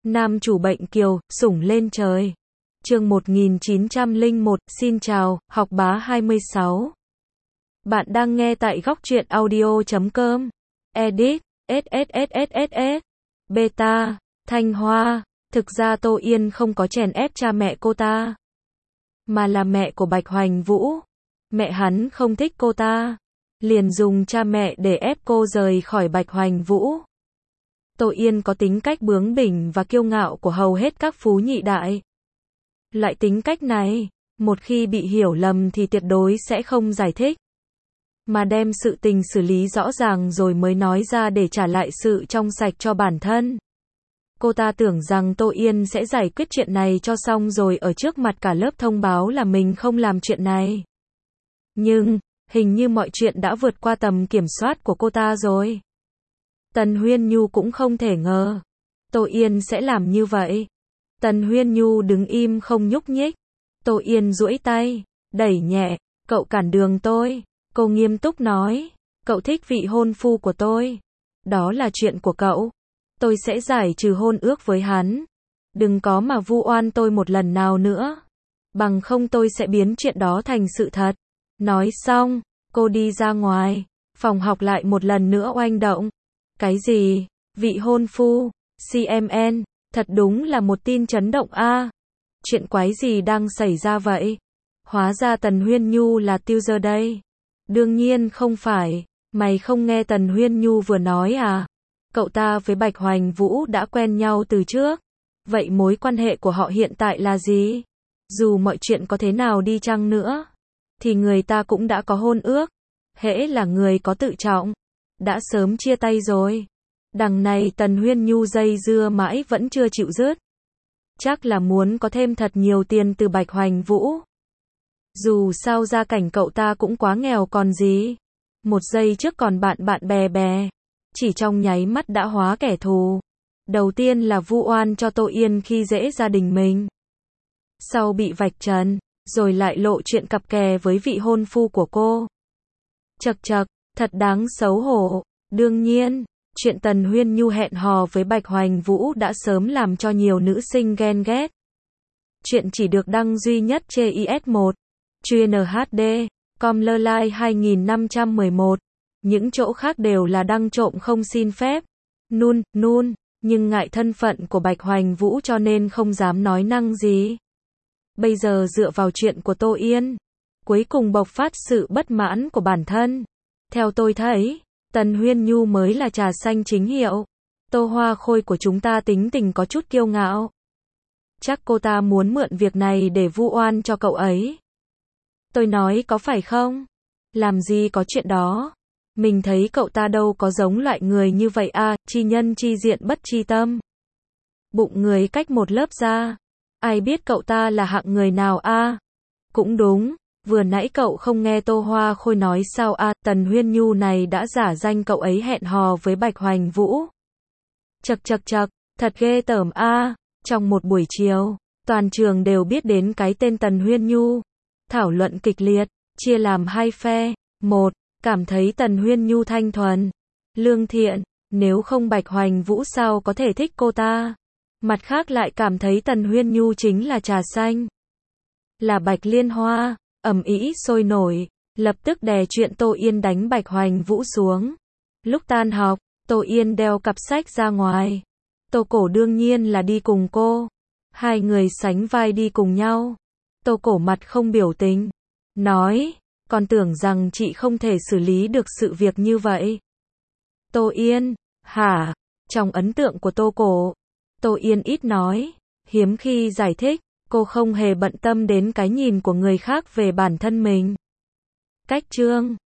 Nam chủ bệnh kiều, sủng lên trời. Chương 1901, xin chào, học bá 26. Bạn đang nghe tại góc truyện audio.com. Edit, SSSSS. Beta, Thanh Hoa. Thực ra Tô Yên không có chèn ép cha mẹ cô ta, mà là mẹ của Bạch Hoành Vũ. Mẹ hắn không thích cô ta, liền dùng cha mẹ để ép cô rời khỏi Bạch Hoành Vũ. Tô Yên có tính cách bướng bỉnh và kiêu ngạo của hầu hết các phú nhị đại. Loại tính cách này, một khi bị hiểu lầm thì tuyệt đối sẽ không giải thích, mà đem sự tình xử lý rõ ràng rồi mới nói ra để trả lại sự trong sạch cho bản thân. Cô ta tưởng rằng Tô Yên sẽ giải quyết chuyện này cho xong rồi ở trước mặt cả lớp thông báo là mình không làm chuyện này. Nhưng, hình như mọi chuyện đã vượt qua tầm kiểm soát của cô ta rồi. Tần Huyên Nhu cũng không thể ngờ Tô Yên sẽ làm như vậy. Tần Huyên Nhu đứng im không nhúc nhích. Tô Yên duỗi tay, đẩy nhẹ, cậu cản đường tôi. Cô nghiêm túc nói, cậu thích vị hôn phu của tôi. Đó là chuyện của cậu. Tôi sẽ giải trừ hôn ước với hắn. Đừng có mà vu oan tôi một lần nào nữa. Bằng không tôi sẽ biến chuyện đó thành sự thật. Nói xong, cô đi ra ngoài. Phòng học lại một lần nữa oanh động. Cái gì? Vị hôn phu? CMN? Thật đúng là một tin chấn động a. Chuyện quái gì đang xảy ra vậy? Hóa ra Tần Huyên Nhu là teaser đây. Đương nhiên không phải. Mày không nghe Tần Huyên Nhu vừa nói à? Cậu ta với Bạch Hoành Vũ đã quen nhau từ trước. Vậy mối quan hệ của họ hiện tại là gì? Dù mọi chuyện có thế nào đi chăng nữa, thì người ta cũng đã có hôn ước. Hễ là người có tự trọng, đã sớm chia tay rồi. Đằng này Tần Huyên Nhu dây dưa mãi vẫn chưa chịu dứt. Chắc là muốn có thêm thật nhiều tiền từ Bạch Hoành Vũ. Dù sao gia cảnh cậu ta cũng quá nghèo còn gì. Một giây trước còn bạn bạn bè bè, chỉ trong nháy mắt đã hóa kẻ thù. Đầu tiên là vu oan cho Tô Yên khi dễ gia đình mình. Sau bị vạch trần, rồi lại lộ chuyện cặp kè với vị hôn phu của cô. Chậc chậc, thật đáng xấu hổ. Đương nhiên, chuyện Tần Huyên Nhu hẹn hò với Bạch Hoành Vũ đã sớm làm cho nhiều nữ sinh ghen ghét. Chuyện chỉ được đăng duy nhất trên IS1, chuyên HD, Comlerline 2511. Những chỗ khác đều là đăng trộm không xin phép. Nun, nhưng ngại thân phận của Bạch Hoành Vũ cho nên không dám nói năng gì. Bây giờ dựa vào chuyện của Tô Yên, cuối cùng bộc phát sự bất mãn của bản thân. Theo tôi thấy, Tần Huyên Nhu mới là trà xanh chính hiệu. Tô Hoa Khôi của chúng ta tính tình có chút kiêu ngạo. Chắc cô ta muốn mượn việc này để vu oan cho cậu ấy. Tôi nói có phải không? Làm gì có chuyện đó. Mình thấy cậu ta đâu có giống loại người như vậy à, chi nhân chi diện bất chi tâm. Bụng người cách một lớp ra. Ai biết cậu ta là hạng người nào à? Cũng đúng, vừa nãy cậu không nghe Tô Hoa Khôi nói sao à, Tần Huyên Nhu này đã giả danh cậu ấy hẹn hò với Bạch Hoành Vũ. Chậc, thật ghê tởm à. Trong một buổi chiều, toàn trường đều biết đến cái tên Tần Huyên Nhu. Thảo luận kịch liệt, chia làm hai phe. Một, cảm thấy Tần Huyên Nhu thanh thuần, lương thiện, nếu không Bạch Hoành Vũ sao có thể thích cô ta. Mặt khác lại cảm thấy Tần Huyên Nhu chính là trà xanh, là Bạch Liên Hoa. Ầm ĩ sôi nổi, lập tức đè chuyện Tô Yên đánh Bạch Hoành Vũ xuống. Lúc tan học, Tô Yên đeo cặp sách ra ngoài. Tô Cổ đương nhiên là đi cùng cô. Hai người sánh vai đi cùng nhau. Tô Cổ mặt không biểu tình, nói, còn tưởng rằng chị không thể xử lý được sự việc như vậy. Tô Yên, hả? Trong ấn tượng của Tô Cổ, Tô Yên ít nói, hiếm khi giải thích, cô không hề bận tâm đến cái nhìn của người khác về bản thân mình. Cách chương